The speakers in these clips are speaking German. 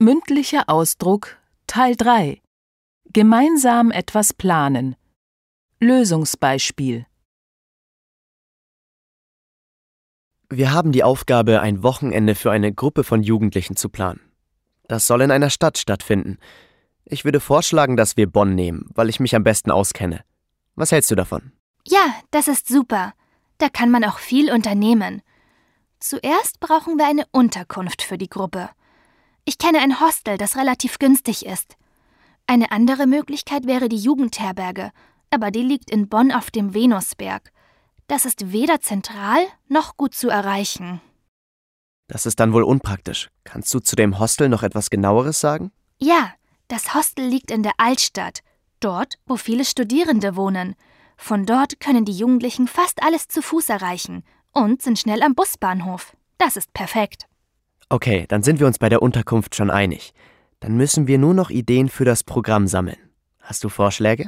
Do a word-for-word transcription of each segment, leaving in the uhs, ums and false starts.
Mündlicher Ausdruck Teil drei. Gemeinsam etwas planen. Lösungsbeispiel. Wir haben die Aufgabe, ein Wochenende für eine Gruppe von Jugendlichen zu planen. Das soll in einer Stadt stattfinden. Ich würde vorschlagen, dass wir Bonn nehmen, weil ich mich am besten auskenne. Was hältst du davon? Ja, das ist super. Da kann man auch viel unternehmen. Zuerst brauchen wir eine Unterkunft für die Gruppe. Ich kenne ein Hostel, das relativ günstig ist. Eine andere Möglichkeit wäre die Jugendherberge, aber die liegt in Bonn auf dem Venusberg. Das ist weder zentral noch gut zu erreichen. Das ist dann wohl unpraktisch. Kannst du zu dem Hostel noch etwas Genaueres sagen? Ja, das Hostel liegt in der Altstadt, dort, wo viele Studierende wohnen. Von dort können die Jugendlichen fast alles zu Fuß erreichen und sind schnell am Busbahnhof. Das ist perfekt. Okay, dann sind wir uns bei der Unterkunft schon einig. Dann müssen wir nur noch Ideen für das Programm sammeln. Hast du Vorschläge?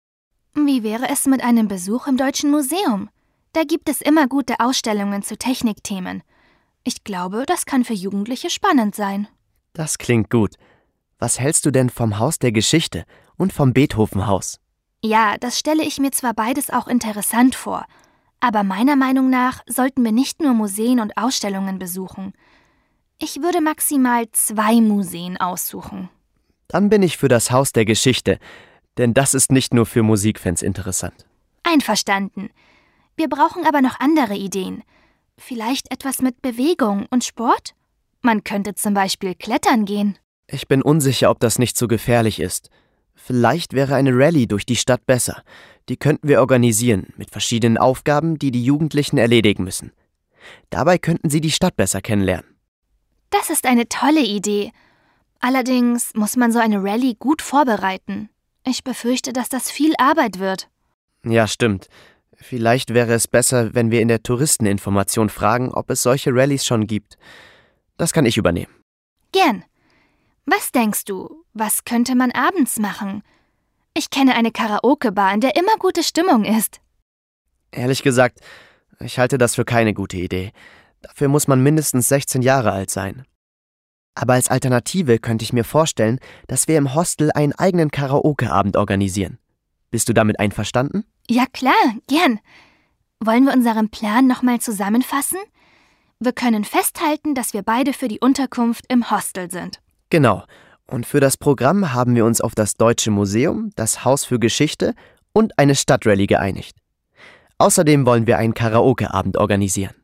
Wie wäre es mit einem Besuch im Deutschen Museum? Da gibt es immer gute Ausstellungen zu Technikthemen. Ich glaube, das kann für Jugendliche spannend sein. Das klingt gut. Was hältst du denn vom Haus der Geschichte und vom Beethoven-Haus? Ja, das stelle ich mir zwar beides auch interessant vor, aber meiner Meinung nach sollten wir nicht nur Museen und Ausstellungen besuchen. Ich würde maximal zwei Museen aussuchen. Dann bin ich für das Haus der Geschichte, denn das ist nicht nur für Musikfans interessant. Einverstanden. Wir brauchen aber noch andere Ideen. Vielleicht etwas mit Bewegung und Sport? Man könnte zum Beispiel klettern gehen. Ich bin unsicher, ob das nicht so gefährlich ist. Vielleicht wäre eine Rallye durch die Stadt besser. Die könnten wir organisieren, mit verschiedenen Aufgaben, die die Jugendlichen erledigen müssen. Dabei könnten sie die Stadt besser kennenlernen. Das ist eine tolle Idee. Allerdings muss man so eine Rallye gut vorbereiten. Ich befürchte, dass das viel Arbeit wird. Ja, stimmt. Vielleicht wäre es besser, wenn wir in der Touristeninformation fragen, ob es solche Rallyes schon gibt. Das kann ich übernehmen. Gern. Was denkst du, was könnte man abends machen? Ich kenne eine Karaoke-Bar, in der immer gute Stimmung ist. Ehrlich gesagt, ich halte das für keine gute Idee. Dafür muss man mindestens sechzehn Jahre alt sein. Aber als Alternative könnte ich mir vorstellen, dass wir im Hostel einen eigenen Karaoke-Abend organisieren. Bist du damit einverstanden? Ja klar, gern. Wollen wir unseren Plan nochmal zusammenfassen? Wir können festhalten, dass wir beide für die Unterkunft im Hostel sind. Genau. Und für das Programm haben wir uns auf das Deutsche Museum, das Haus für Geschichte und eine Stadtrallye geeinigt. Außerdem wollen wir einen Karaoke-Abend organisieren.